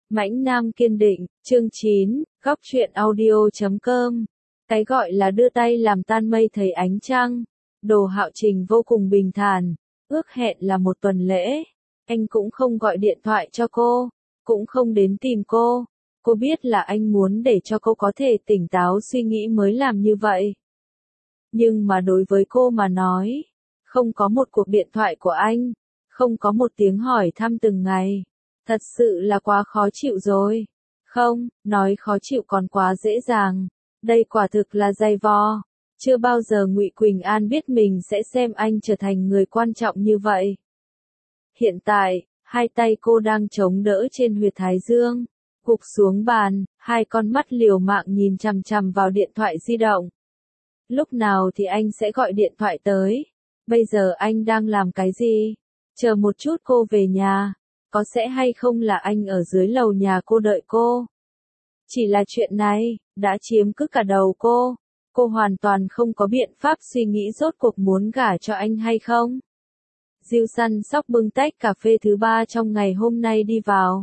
Mãnh Nam kiên định, chương 9, góc truyện audio.com. Cái gọi là đưa tay làm tan mây thấy ánh trăng. Đồ Hạo Trình vô cùng bình thản, ước hẹn là một tuần lễ. Anh cũng không gọi điện thoại cho cô, cũng không đến tìm cô. Cô biết là anh muốn để cho cô có thể tỉnh táo suy nghĩ mới làm như vậy. Nhưng mà đối với cô mà nói, không có một cuộc điện thoại của anh, không có một tiếng hỏi thăm từng ngày. Thật sự là quá khó chịu rồi. Không, nói khó chịu còn quá dễ dàng. Đây quả thực là dày vò. Chưa bao giờ Ngụy Quỳnh An biết mình sẽ xem anh trở thành người quan trọng như vậy. Hiện tại, hai tay cô đang chống đỡ trên huyệt thái dương, gục xuống bàn, hai con mắt liều mạng nhìn chằm chằm vào điện thoại di động. Lúc nào thì anh sẽ gọi điện thoại tới? Bây giờ anh đang làm cái gì? Chờ một chút cô về nhà. Có sẽ hay không là anh ở dưới lầu nhà cô đợi cô? Chỉ là chuyện này, đã chiếm cứ cả đầu cô. Cô hoàn toàn không có biện pháp suy nghĩ rốt cuộc muốn gả cho anh hay không. Diêu săn sóc bưng tách cà phê thứ 3 trong ngày hôm nay đi vào.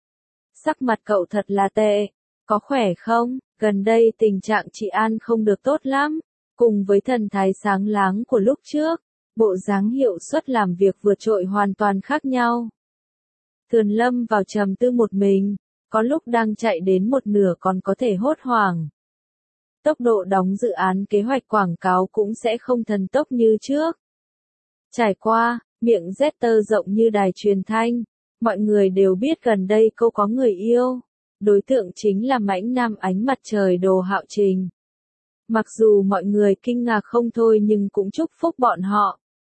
Sắc mặt cậu thật là tệ. Có khỏe không? Gần đây tình trạng chị An không được tốt lắm. Cùng với thần thái sáng láng của lúc trước, bộ dáng hiệu suất làm việc vượt trội hoàn toàn khác nhau. Thườn lâm vào trầm tư một mình, có lúc đang chạy đến một nửa còn có thể hốt hoảng. Tốc độ đóng dự án kế hoạch quảng cáo cũng sẽ không thần tốc như trước. Trải qua, miệng Zetter rộng như đài truyền thanh, mọi người đều biết gần đây cô có người yêu. Đối tượng chính là mãnh nam ánh mặt trời Đồ Hạo Trình. Mặc dù mọi người kinh ngạc không thôi nhưng cũng chúc phúc bọn họ.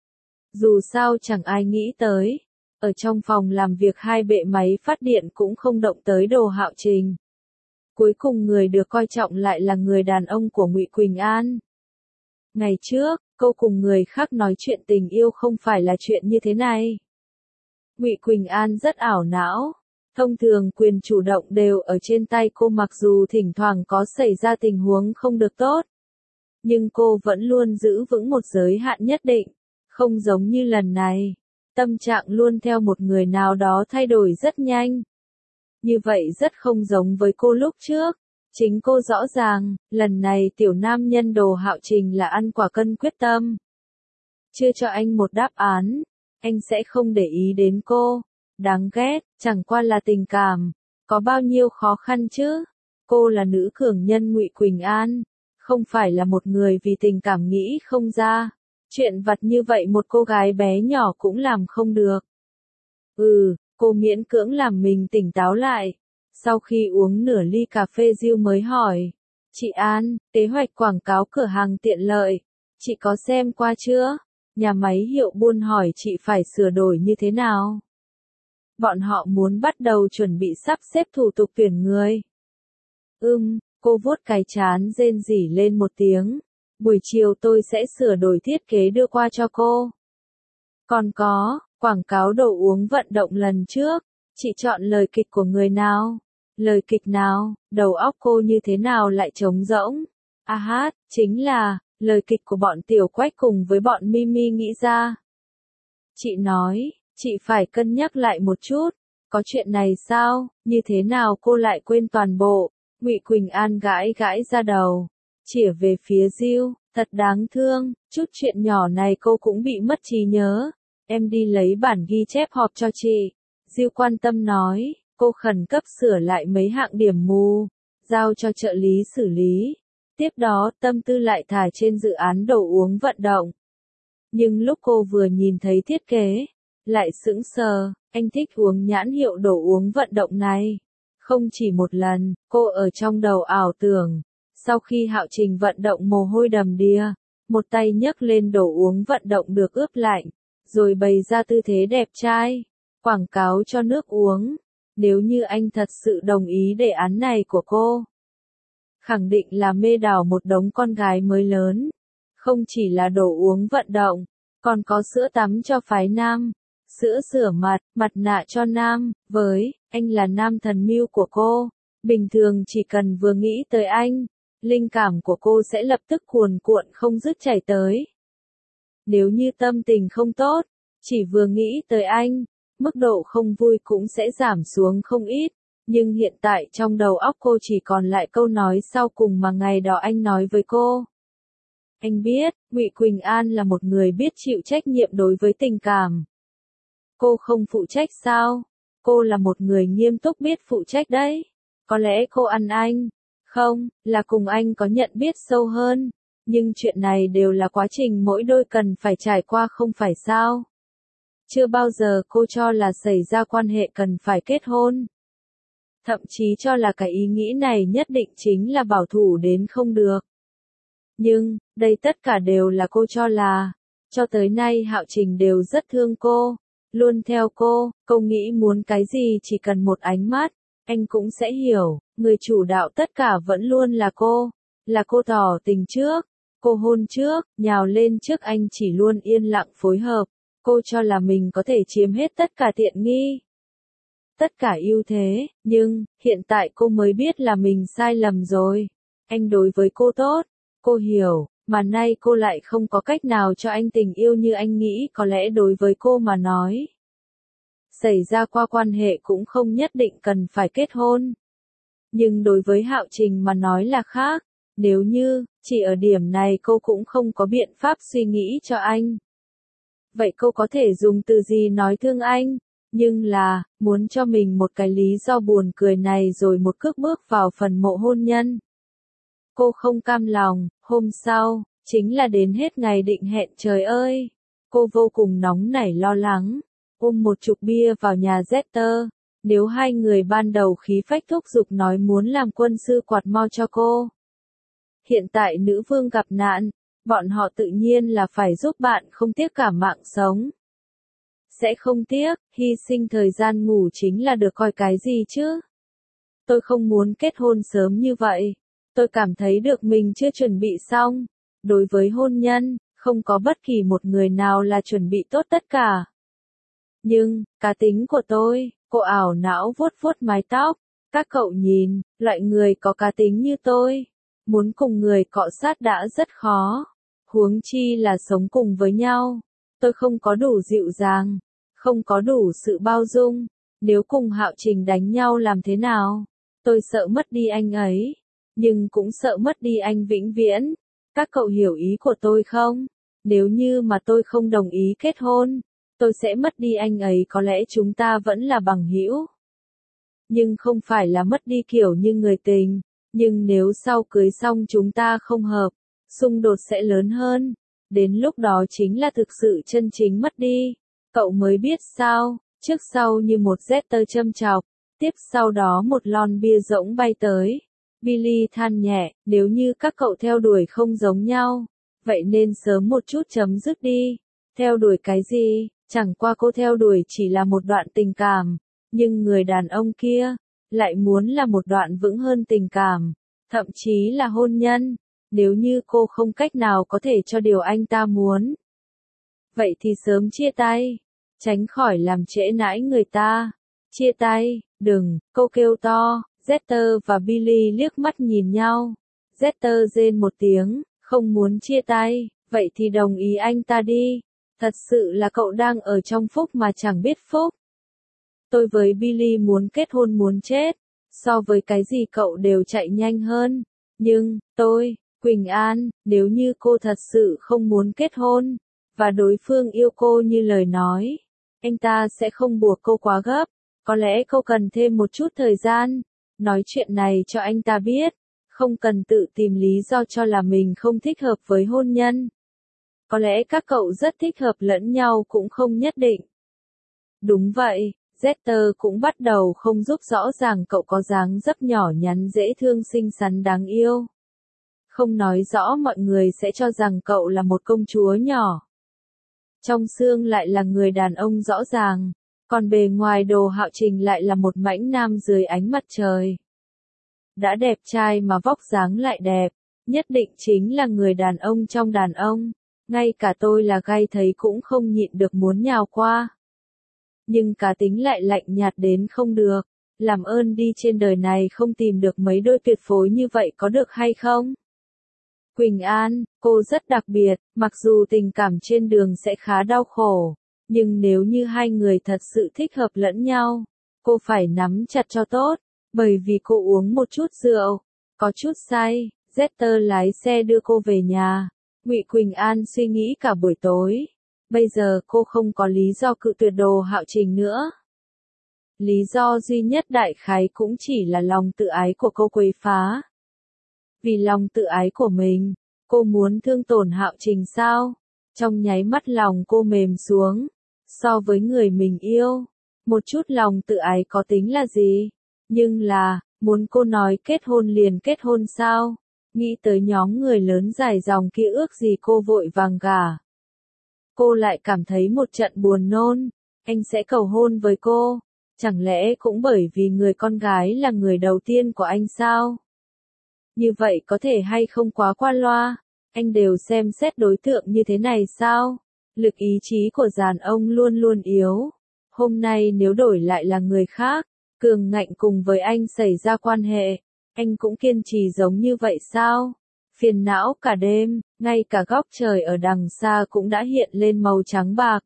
Dù sao chẳng ai nghĩ tới. Ở trong phòng làm việc hai bệ máy phát điện cũng không động tới Đồ Hạo Trình. Cuối cùng người được coi trọng lại là người đàn ông của Ngụy Quỳnh An. Ngày trước, cô cùng người khác nói chuyện tình yêu không phải là chuyện như thế này. Ngụy Quỳnh An rất ảo não. Thông thường quyền chủ động đều ở trên tay cô mặc dù thỉnh thoảng có xảy ra tình huống không được tốt. Nhưng cô vẫn luôn giữ vững một giới hạn nhất định. Không giống như lần này. Tâm trạng luôn theo một người nào đó thay đổi rất nhanh. Như vậy rất không giống với cô lúc trước. Chính cô rõ ràng, lần này tiểu nam nhân Đồ Hạo Trình là ăn quả cân quyết tâm. Chưa cho anh một đáp án, anh sẽ không để ý đến cô. Đáng ghét, chẳng qua là tình cảm. Có bao nhiêu khó khăn chứ? Cô là nữ cường nhân Ngụy Quỳnh An. Không phải là một người vì tình cảm nghĩ không ra. Chuyện vặt như vậy một cô gái bé nhỏ cũng làm không được. Cô miễn cưỡng làm mình tỉnh táo lại. Sau khi uống nửa ly cà phê Diêu mới hỏi. Chị An, kế hoạch quảng cáo cửa hàng tiện lợi. Chị có xem qua chưa? Nhà máy hiệu buôn hỏi chị phải sửa đổi như thế nào? Bọn họ muốn bắt đầu chuẩn bị sắp xếp thủ tục tuyển người. Cô vuốt cái trán rên rỉ lên một tiếng. Buổi chiều tôi sẽ sửa đổi thiết kế đưa qua cho cô. Còn có, quảng cáo đồ uống vận động lần trước, chị chọn lời kịch của người nào? Lời kịch nào? Đầu óc cô như thế nào lại trống rỗng? Chính là, lời kịch của bọn Tiểu Quách cùng với bọn Mimi nghĩ ra. Chị nói, chị phải cân nhắc lại một chút. Có chuyện này sao? Như thế nào cô lại quên toàn bộ? Ngụy Quỳnh An gãi gãi ra đầu. Chĩa về phía Diêu, thật đáng thương, chút chuyện nhỏ này cô cũng bị mất trí nhớ. Em đi lấy bản ghi chép họp cho chị. Diêu quan tâm nói, cô khẩn cấp sửa lại mấy hạng điểm mù, giao cho trợ lý xử lý. Tiếp đó tâm tư lại thả trên dự án đồ uống vận động. Nhưng lúc cô vừa nhìn thấy thiết kế, lại sững sờ, anh thích uống nhãn hiệu đồ uống vận động này. Không chỉ một lần, cô ở trong đầu ảo tưởng. Sau khi Hạo Trình vận động mồ hôi đầm đìa, một tay nhấc lên đồ uống vận động được ướp lạnh, rồi bày ra tư thế đẹp trai, quảng cáo cho nước uống. Nếu như anh thật sự đồng ý đề án này của cô, khẳng định là mê đảo một đống con gái mới lớn. Không chỉ là đồ uống vận động, còn có sữa tắm cho phái nam, sữa rửa mặt, mặt nạ cho nam. Với, anh là nam thần mưu của cô. Bình thường chỉ cần vừa nghĩ tới anh, linh cảm của cô sẽ lập tức cuồn cuộn không dứt chảy tới. Nếu như tâm tình không tốt, chỉ vừa nghĩ tới anh, mức độ không vui cũng sẽ giảm xuống không ít. Nhưng hiện tại trong đầu óc cô chỉ còn lại câu nói sau cùng mà ngày đó anh nói với cô. Anh biết, Ngụy Quỳnh An là một người biết chịu trách nhiệm đối với tình cảm. Cô không phụ trách sao? Cô là một người nghiêm túc biết phụ trách đấy. Có lẽ cô ăn anh. Không, là cùng anh có nhận biết sâu hơn. Nhưng chuyện này đều là quá trình mỗi đôi cần phải trải qua không phải sao? Chưa bao giờ cô cho là xảy ra quan hệ cần phải kết hôn. Thậm chí cho là cái ý nghĩ này nhất định chính là bảo thủ đến không được. Nhưng, đây tất cả đều là cô cho là. Cho tới nay Hạo Trình đều rất thương cô. Luôn theo cô nghĩ muốn cái gì chỉ cần một ánh mắt, anh cũng sẽ hiểu, người chủ đạo tất cả vẫn luôn là cô tỏ tình trước, cô hôn trước, nhào lên trước anh chỉ luôn yên lặng phối hợp, cô cho là mình có thể chiếm hết tất cả tiện nghi, tất cả ưu thế, nhưng, hiện tại cô mới biết là mình sai lầm rồi, anh đối với cô tốt, cô hiểu. Mà nay cô lại không có cách nào cho anh tình yêu như anh nghĩ có lẽ đối với cô mà nói. Xảy ra qua quan hệ cũng không nhất định cần phải kết hôn. Nhưng đối với Hạo Trình mà nói là khác. Nếu như, chỉ ở điểm này cô cũng không có biện pháp suy nghĩ cho anh. Vậy cô có thể dùng từ gì nói thương anh? Nhưng là, muốn cho mình một cái lý do buồn cười này rồi một cước bước vào phần mộ hôn nhân. Cô không cam lòng, hôm sau, chính là đến hết ngày định hẹn trời ơi. Cô vô cùng nóng nảy lo lắng, ôm một chục bia vào nhà Zester. Nếu hai người ban đầu khí phách thúc giục nói muốn làm quân sư quạt mo cho cô. Hiện tại nữ vương gặp nạn, bọn họ tự nhiên là phải giúp bạn không tiếc cả mạng sống. Sẽ không tiếc, hy sinh thời gian ngủ chính là được coi cái gì chứ. Tôi không muốn kết hôn sớm như vậy. Tôi cảm thấy được mình chưa chuẩn bị xong. Đối với hôn nhân, không có bất kỳ một người nào là chuẩn bị tốt tất cả. Nhưng, cá tính của tôi, cô ảo não vuốt vuốt mái tóc. Các cậu nhìn, loại người có cá tính như tôi. Muốn cùng người cọ sát đã rất khó. Huống chi là sống cùng với nhau. Tôi không có đủ dịu dàng. Không có đủ sự bao dung. Nếu cùng Hạo Trình đánh nhau làm thế nào? Tôi sợ mất đi anh ấy. Nhưng cũng sợ mất đi anh vĩnh viễn. Các cậu hiểu ý của tôi không? Nếu như mà tôi không đồng ý kết hôn, tôi sẽ mất đi anh ấy có lẽ chúng ta vẫn là bằng hữu. Nhưng không phải là mất đi kiểu như người tình. Nhưng nếu sau cưới xong chúng ta không hợp, xung đột sẽ lớn hơn. Đến lúc đó chính là thực sự chân chính mất đi. Cậu mới biết sao, trước sau như một Zester châm chọc, tiếp sau đó một lon bia rỗng bay tới. Billy than nhẹ, nếu như các cậu theo đuổi không giống nhau, vậy nên sớm một chút chấm dứt đi. Theo đuổi cái gì? Chẳng qua cô theo đuổi chỉ là một đoạn tình cảm, nhưng người đàn ông kia lại muốn là một đoạn vững hơn tình cảm, thậm chí là hôn nhân. Nếu như cô không cách nào có thể cho điều anh ta muốn, vậy thì sớm chia tay, tránh khỏi làm trễ nải người ta. Chia tay, đừng, cô kêu to. Zester và Billy liếc mắt nhìn nhau. Zester rên một tiếng, không muốn chia tay, vậy thì đồng ý anh ta đi. Thật sự là cậu đang ở trong phúc mà chẳng biết phúc. Tôi với Billy muốn kết hôn muốn chết, so với cái gì cậu đều chạy nhanh hơn. Nhưng, Quỳnh An, nếu như cô thật sự không muốn kết hôn, và đối phương yêu cô như lời nói, anh ta sẽ không buộc cô quá gấp. Có lẽ cô cần thêm một chút thời gian. Nói chuyện này cho anh ta biết, không cần tự tìm lý do cho là mình không thích hợp với hôn nhân. Có lẽ các cậu rất thích hợp lẫn nhau cũng không nhất định. Đúng vậy, Zester cũng bắt đầu không giúp rõ ràng cậu có dáng dấp nhỏ nhắn dễ thương xinh xắn đáng yêu. Không nói rõ mọi người sẽ cho rằng cậu là một công chúa nhỏ. Trong xương lại là người đàn ông rõ ràng. Còn bề ngoài Đồ Hạo Trình lại là một mãnh nam dưới ánh mặt trời. Đã đẹp trai mà vóc dáng lại đẹp, nhất định chính là người đàn ông trong đàn ông. Ngay cả tôi là gay thấy cũng không nhịn được muốn nhào qua. Nhưng cá tính lại lạnh nhạt đến không được. Làm ơn đi trên đời này không tìm được mấy đôi tuyệt phối như vậy có được hay không? Quỳnh An, cô rất đặc biệt, mặc dù tình cảm trên đường sẽ khá đau khổ. Nhưng nếu như hai người thật sự thích hợp lẫn nhau, cô phải nắm chặt cho tốt. Bởi vì cô uống một chút rượu, có chút say, Jeter lái xe đưa cô về nhà. Ngụy Quỳnh An suy nghĩ cả buổi tối. Bây giờ cô không có lý do cự tuyệt Đồ Hạo Trình nữa. Lý do duy nhất đại khái cũng chỉ là lòng tự ái của cô quấy phá. Vì lòng tự ái của mình, cô muốn thương tổn Hạo Trình sao? Trong nháy mắt lòng cô mềm xuống. So với người mình yêu, một chút lòng tự ái có tính là gì? Nhưng là, muốn cô nói kết hôn liền kết hôn sao? Nghĩ tới nhóm người lớn dài dòng kia ước gì cô vội vàng gả. Cô lại cảm thấy một trận buồn nôn. Anh sẽ cầu hôn với cô. Chẳng lẽ cũng bởi vì người con gái là người đầu tiên của anh sao? Như vậy có thể hay không quá qua loa? Anh đều xem xét đối tượng như thế này sao? Lực ý chí của đàn ông luôn luôn yếu. Hôm nay nếu đổi lại là người khác, cường ngạnh cùng với anh xảy ra quan hệ, anh cũng kiên trì giống như vậy sao? Phiền não cả đêm, ngay cả góc trời ở đằng xa cũng đã hiện lên màu trắng bạc.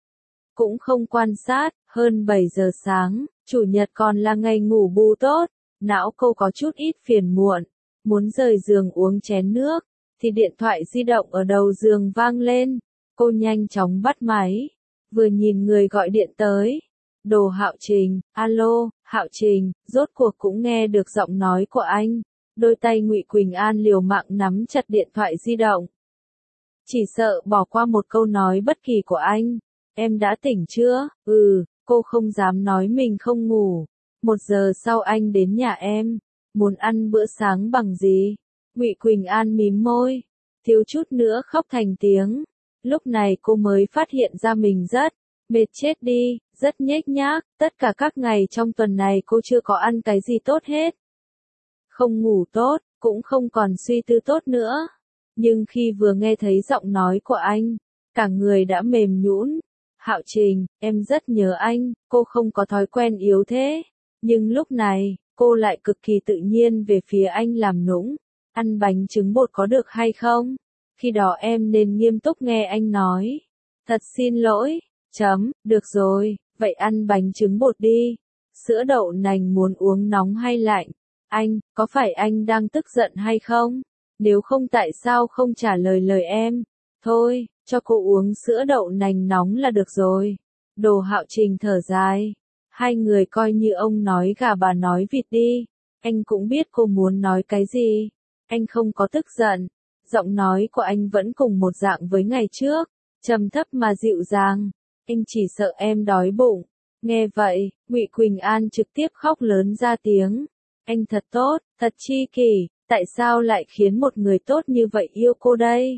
Cũng không quan sát, hơn 7 giờ sáng, chủ nhật còn là ngày ngủ bù tốt, não cô có chút ít phiền muộn, muốn rời giường uống chén nước, thì điện thoại di động ở đầu giường vang lên, cô nhanh chóng bắt máy, vừa nhìn người gọi điện tới. Đồ Hạo Trình, alo, Hạo Trình, rốt cuộc cũng nghe được giọng nói của anh. Đôi tay Ngụy Quỳnh An liều mạng nắm chặt điện thoại di động. Chỉ sợ bỏ qua một câu nói bất kỳ của anh. Em đã tỉnh chưa? Cô không dám nói mình không ngủ. 1 giờ sau anh đến nhà em. Muốn ăn bữa sáng bằng gì? Ngụy Quỳnh An mím môi, thiếu chút nữa khóc thành tiếng. Lúc này cô mới phát hiện ra mình rất mệt chết đi, rất nhếch nhác, tất cả các ngày trong tuần này cô chưa có ăn cái gì tốt hết. Không ngủ tốt, cũng không còn suy tư tốt nữa. Nhưng khi vừa nghe thấy giọng nói của anh, cả người đã mềm nhũn. Hạo Trình, em rất nhớ anh, cô không có thói quen yếu thế. Nhưng lúc này, cô lại cực kỳ tự nhiên về phía anh làm nũng. Ăn bánh trứng bột có được hay không? Khi đó em nên nghiêm túc nghe anh nói. Thật xin lỗi, được rồi, vậy ăn bánh trứng bột đi. Sữa đậu nành muốn uống nóng hay lạnh? Anh, có phải anh đang tức giận hay không? Nếu không tại sao không trả lời lời em? Thôi, cho cô uống sữa đậu nành nóng là được rồi. Đồ Hạo Trình thở dài. Hai người coi như ông nói gà bà nói vịt đi. Anh cũng biết cô muốn nói cái gì. Anh không có tức giận. Giọng nói của anh vẫn cùng một dạng với ngày trước. Trầm thấp mà dịu dàng. Anh chỉ sợ em đói bụng. Nghe vậy, Ngụy Quỳnh An trực tiếp khóc lớn ra tiếng. Anh thật tốt, thật chi kỷ, tại sao lại khiến một người tốt như vậy yêu cô đây?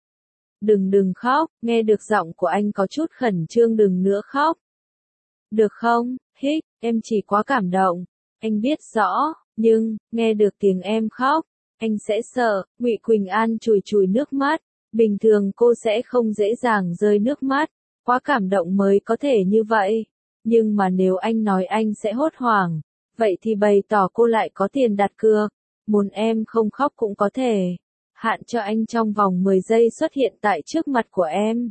Đừng khóc, nghe được giọng của anh có chút khẩn trương, đừng nữa khóc. Được không, hích, em chỉ quá cảm động. Anh biết rõ, nhưng, nghe được tiếng em khóc, anh sẽ sợ. Ngụy Quỳnh An chùi chùi nước mắt. Bình thường cô sẽ không dễ dàng rơi nước mắt. Quá cảm động mới có thể như vậy. Nhưng mà nếu anh nói anh sẽ hốt hoảng, vậy thì bày tỏ cô lại có tiền đặt cược. Muốn em không khóc cũng có thể. Hạn cho anh trong vòng 10 giây xuất hiện tại trước mặt của em.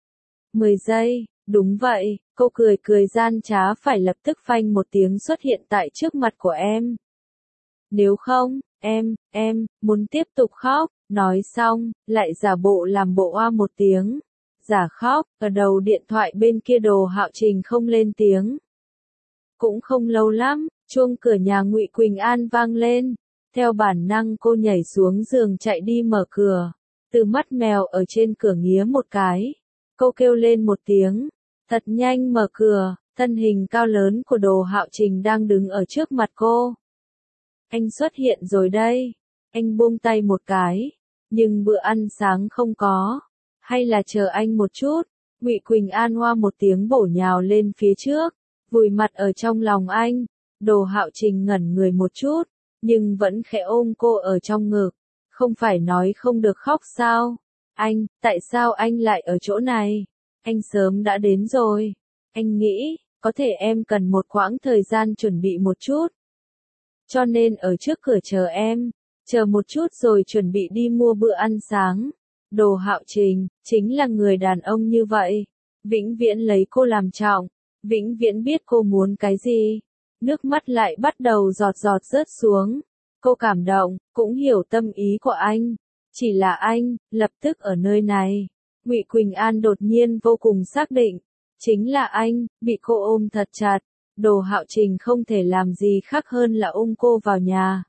10 giây, đúng vậy, cô cười gian trá phải lập tức phanh một tiếng xuất hiện tại trước mặt của em. Nếu không, em, muốn tiếp tục khóc, nói xong, lại giả bộ làm bộ oa một tiếng. Giả khóc, ở đầu điện thoại bên kia Đồ Hạo Trình không lên tiếng. Cũng không lâu lắm, chuông cửa nhà Ngụy Quỳnh An vang lên. Theo bản năng cô nhảy xuống giường chạy đi mở cửa. Từ mắt mèo ở trên cửa nghía một cái. Cô kêu lên một tiếng. Thật nhanh mở cửa, thân hình cao lớn của Đồ Hạo Trình đang đứng ở trước mặt cô. Anh xuất hiện rồi đây. Anh buông tay một cái. Nhưng bữa ăn sáng không có. Hay là chờ anh một chút. Ngụy Quỳnh An hoa một tiếng bổ nhào lên phía trước. Vùi mặt ở trong lòng anh. Đồ Hạo Trình ngẩn người một chút. Nhưng vẫn khẽ ôm cô ở trong ngực. Không phải nói không được khóc sao? Anh, tại sao anh lại ở chỗ này? Anh sớm đã đến rồi. Anh nghĩ, có thể em cần một quãng thời gian chuẩn bị một chút. Cho nên ở trước cửa chờ em. Chờ một chút rồi chuẩn bị đi mua bữa ăn sáng. Đồ Hạo Trình, chính là người đàn ông như vậy. Vĩnh viễn lấy cô làm trọng. Vĩnh viễn biết cô muốn cái gì. nước mắt lại bắt đầu giọt giọt rớt xuống. Cô cảm động, cũng hiểu tâm ý của anh. Chỉ là anh, lập tức ở nơi này. Ngụy Quỳnh An đột nhiên vô cùng xác định. Chính là anh, bị cô ôm thật chặt. Đồ Hạo Trình không thể làm gì khác hơn là ôm cô vào nhà.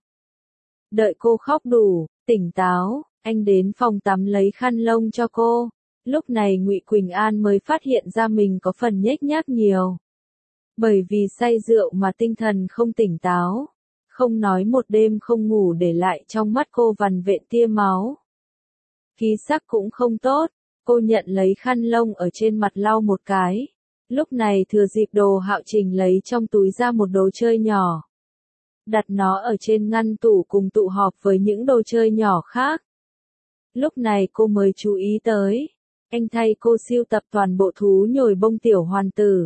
Đợi cô khóc đủ, tỉnh táo, anh đến phòng tắm lấy khăn lông cho cô. Lúc này Ngụy Quỳnh An mới phát hiện ra mình có phần nhếch nhác nhiều. Bởi vì say rượu mà tinh thần không tỉnh táo. Không nói một đêm không ngủ để lại trong mắt cô vằn vện tia máu. Khí sắc cũng không tốt, cô nhận lấy khăn lông ở trên mặt lau một cái. Lúc này thừa dịp Đồ Hạo Trình lấy trong túi ra một đồ chơi nhỏ. Đặt nó ở trên ngăn tủ cùng tụ họp với những đồ chơi nhỏ khác. Lúc này cô mới chú ý tới. Anh thay cô sưu tập toàn bộ thú nhồi bông tiểu hoàn tử.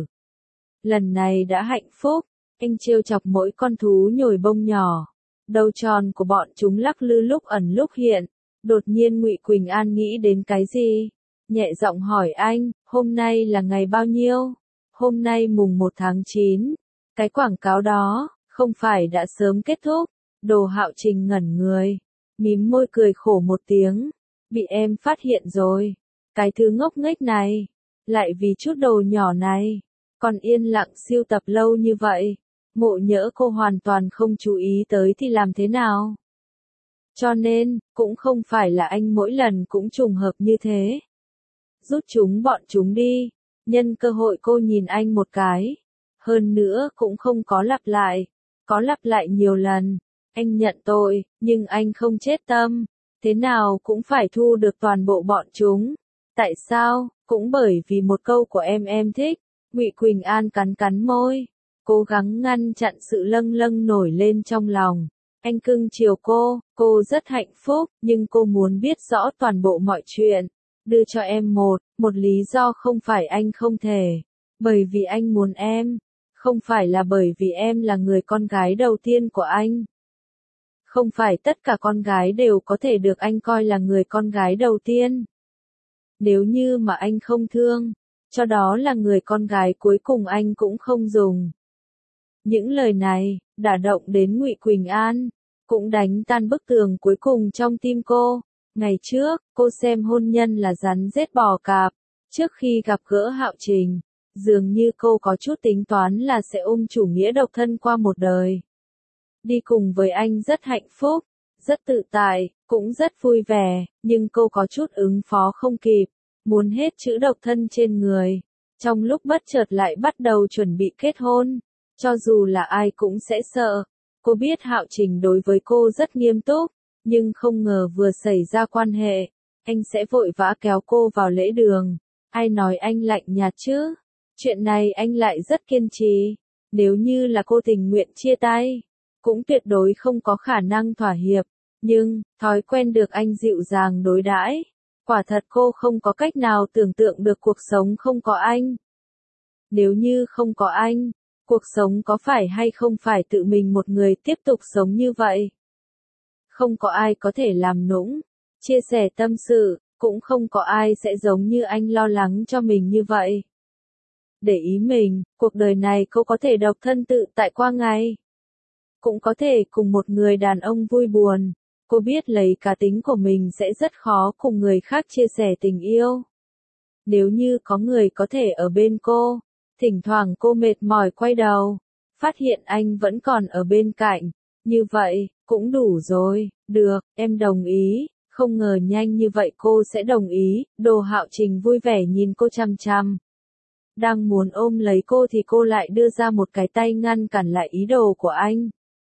Lần này đã hạnh phúc, anh trêu chọc mỗi con thú nhồi bông nhỏ. Đầu tròn của bọn chúng lắc lư lúc ẩn lúc hiện. Đột nhiên Ngụy Quỳnh An nghĩ đến cái gì? Nhẹ giọng hỏi anh, hôm nay là ngày bao nhiêu? Hôm nay mùng 1 tháng 9. Cái quảng cáo đó, không phải đã sớm kết thúc. Đồ Hạo Trình ngẩn người. Mím môi cười khổ một tiếng. Bị em phát hiện rồi. Cái thứ ngốc nghếch này. Lại vì chút đồ nhỏ này. Còn yên lặng sưu tập lâu như vậy. Ngộ nhỡ cô hoàn toàn không chú ý tới thì làm thế nào? Cho nên, cũng không phải là anh mỗi lần cũng trùng hợp như thế. Rút bọn chúng đi. Nhân cơ hội cô nhìn anh một cái. Hơn nữa cũng không có lặp lại. Có lặp lại nhiều lần. Anh nhận tội, nhưng anh không chết tâm. Thế nào cũng phải thu được toàn bộ bọn chúng. Tại sao? Cũng bởi vì một câu của em thích. Ngụy Quỳnh An cắn cắn môi. Cố gắng ngăn chặn sự lâng lâng nổi lên trong lòng. Anh cưng chiều cô rất hạnh phúc, nhưng cô muốn biết rõ toàn bộ mọi chuyện. Đưa cho em một lý do không phải anh không thể. Bởi vì anh muốn em. Không phải là bởi vì em là người con gái đầu tiên của anh. Không phải tất cả con gái đều có thể được anh coi là người con gái đầu tiên. Nếu như mà anh không thương, cho đó là người con gái cuối cùng anh cũng không dùng. Những lời này, đả động đến Ngụy Quỳnh An, cũng đánh tan bức tường cuối cùng trong tim cô. Ngày trước, cô xem hôn nhân là rắn rết bò cạp. Trước khi gặp gỡ Hạo Trình, dường như cô có chút tính toán là sẽ ôm chủ nghĩa độc thân qua một đời. Đi cùng với anh rất hạnh phúc, rất tự tại, cũng rất vui vẻ, nhưng cô có chút ứng phó không kịp, muốn hết chữ độc thân trên người. Trong lúc bất chợt lại bắt đầu chuẩn bị kết hôn, cho dù là ai cũng sẽ sợ. Cô biết Hạo Trình đối với cô rất nghiêm túc, nhưng không ngờ vừa xảy ra quan hệ, anh sẽ vội vã kéo cô vào lễ đường. Ai nói anh lạnh nhạt chứ? Chuyện này anh lại rất kiên trì. Nếu như là cô tình nguyện chia tay, cũng tuyệt đối không có khả năng thỏa hiệp. Nhưng, thói quen được anh dịu dàng đối đãi. Quả thật cô không có cách nào tưởng tượng được cuộc sống không có anh. Nếu như không có anh, cuộc sống có phải hay không phải tự mình một người tiếp tục sống như vậy? Không có ai có thể làm nũng, chia sẻ tâm sự, cũng không có ai sẽ giống như anh lo lắng cho mình như vậy. Để ý mình, cuộc đời này cô có thể độc thân tự tại qua ngày. Cũng có thể cùng một người đàn ông vui buồn. Cô biết lấy cá tính của mình sẽ rất khó cùng người khác chia sẻ tình yêu. Nếu như có người có thể ở bên cô, thỉnh thoảng cô mệt mỏi quay đầu, phát hiện anh vẫn còn ở bên cạnh, như vậy, cũng đủ rồi. Được, em đồng ý. Không ngờ nhanh như vậy cô sẽ đồng ý. Đồ Hạo Trình vui vẻ nhìn cô chăm chăm. Đang muốn ôm lấy cô thì cô lại đưa ra một cái tay ngăn cản lại ý đồ của anh.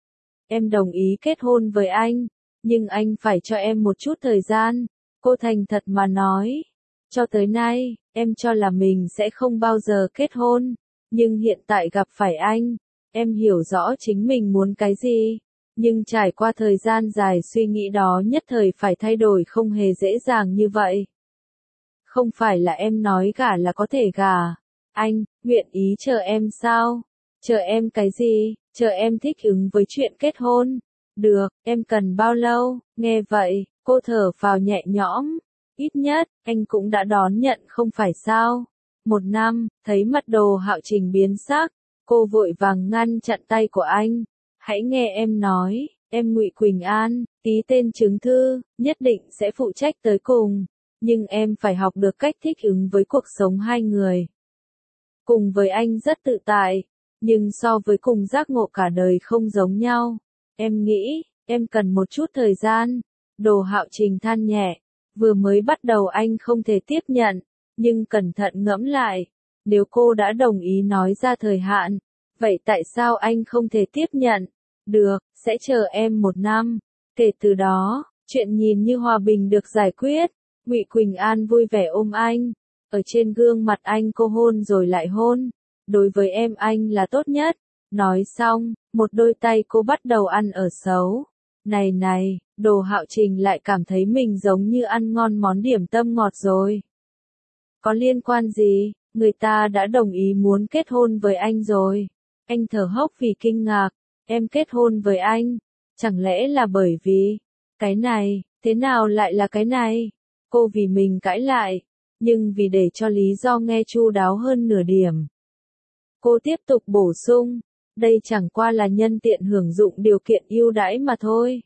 Em đồng ý kết hôn với anh, nhưng anh phải cho em một chút thời gian. Cô thành thật mà nói. Cho tới nay, em cho là mình sẽ không bao giờ kết hôn. Nhưng hiện tại gặp phải anh, em hiểu rõ chính mình muốn cái gì. Nhưng trải qua thời gian dài suy nghĩ đó nhất thời phải thay đổi không hề dễ dàng như vậy. Không phải là em nói gả là có thể gả. Anh, nguyện ý chờ em sao? Chờ em cái gì? Chờ em thích ứng với chuyện kết hôn. Được, em cần bao lâu? Nghe vậy, cô thở phào nhẹ nhõm. Ít nhất, anh cũng đã đón nhận không phải sao? 1 năm, thấy mặt Đồ Hạo Trình biến sắc. Cô vội vàng ngăn chặn tay của anh. Hãy nghe em nói, em Ngụy Quỳnh An, ký tên chứng thư, nhất định sẽ phụ trách tới cùng. Nhưng em phải học được cách thích ứng với cuộc sống hai người. Cùng với anh rất tự tại, nhưng so với cùng giác ngộ cả đời không giống nhau. Em nghĩ, em cần một chút thời gian. Đồ Hạo Trình than nhẹ, vừa mới bắt đầu anh không thể tiếp nhận, nhưng cẩn thận ngẫm lại, nếu cô đã đồng ý nói ra thời hạn, vậy tại sao anh không thể tiếp nhận? Được, sẽ chờ em 1 năm. Kể từ đó, chuyện nhìn như hòa bình được giải quyết. Ngụy Quỳnh An vui vẻ ôm anh, ở trên gương mặt anh cô hôn rồi lại hôn. Đối với em anh là tốt nhất. Nói xong, một đôi tay cô bắt đầu ăn ở xấu. Này, Đồ Hạo Trình lại cảm thấy mình giống như ăn ngon món điểm tâm ngọt rồi. Có liên quan gì, người ta đã đồng ý muốn kết hôn với anh rồi. Anh thở hốc vì kinh ngạc, em kết hôn với anh, chẳng lẽ là bởi vì, cái này, thế nào lại là cái này? Cô vì mình cãi lại, nhưng vì để cho lý do nghe chu đáo hơn nửa điểm. Cô tiếp tục bổ sung, đây chẳng qua là nhân tiện hưởng dụng điều kiện ưu đãi mà thôi.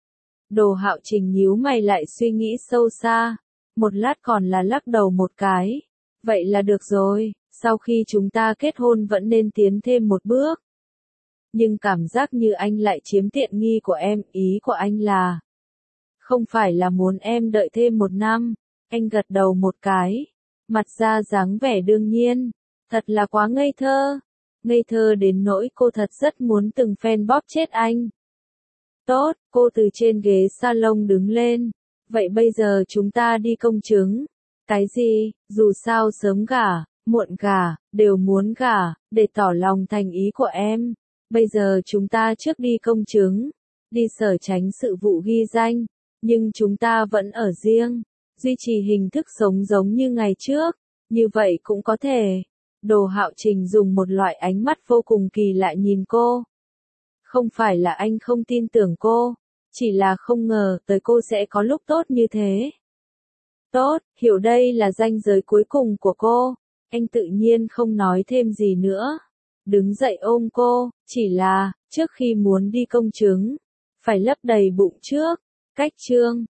Đồ Hạo Trình nhíu mày lại suy nghĩ sâu xa, một lát còn là lắc đầu một cái. Vậy là được rồi, sau khi chúng ta kết hôn vẫn nên tiến thêm một bước. Nhưng cảm giác như anh lại chiếm tiện nghi của em, ý của anh là không phải là muốn em đợi thêm 1 năm. Anh gật đầu một cái, mặt ra dáng vẻ đương nhiên, thật là quá ngây thơ. Ngây thơ đến nỗi cô thật rất muốn từng phen bóp chết anh. Tốt, cô từ trên ghế salon đứng lên. Vậy bây giờ chúng ta đi công chứng. Cái gì, dù sao sớm gả, muộn gả, đều muốn gả, để tỏ lòng thành ý của em. Bây giờ chúng ta trước đi công chứng, đi sở chánh sự vụ ghi danh, nhưng chúng ta vẫn ở riêng, duy trì hình thức sống giống như ngày trước, như vậy cũng có thể. Đồ Hạo Trình dùng một loại ánh mắt vô cùng kỳ lạ nhìn cô. Không phải là anh không tin tưởng cô, chỉ là không ngờ tới cô sẽ có lúc tốt như thế. Tốt, hiểu đây là ranh giới cuối cùng của cô. Anh tự nhiên không nói thêm gì nữa. Đứng dậy ôm cô, chỉ là, trước khi muốn đi công chứng, phải lấp đầy bụng trước. Cách chương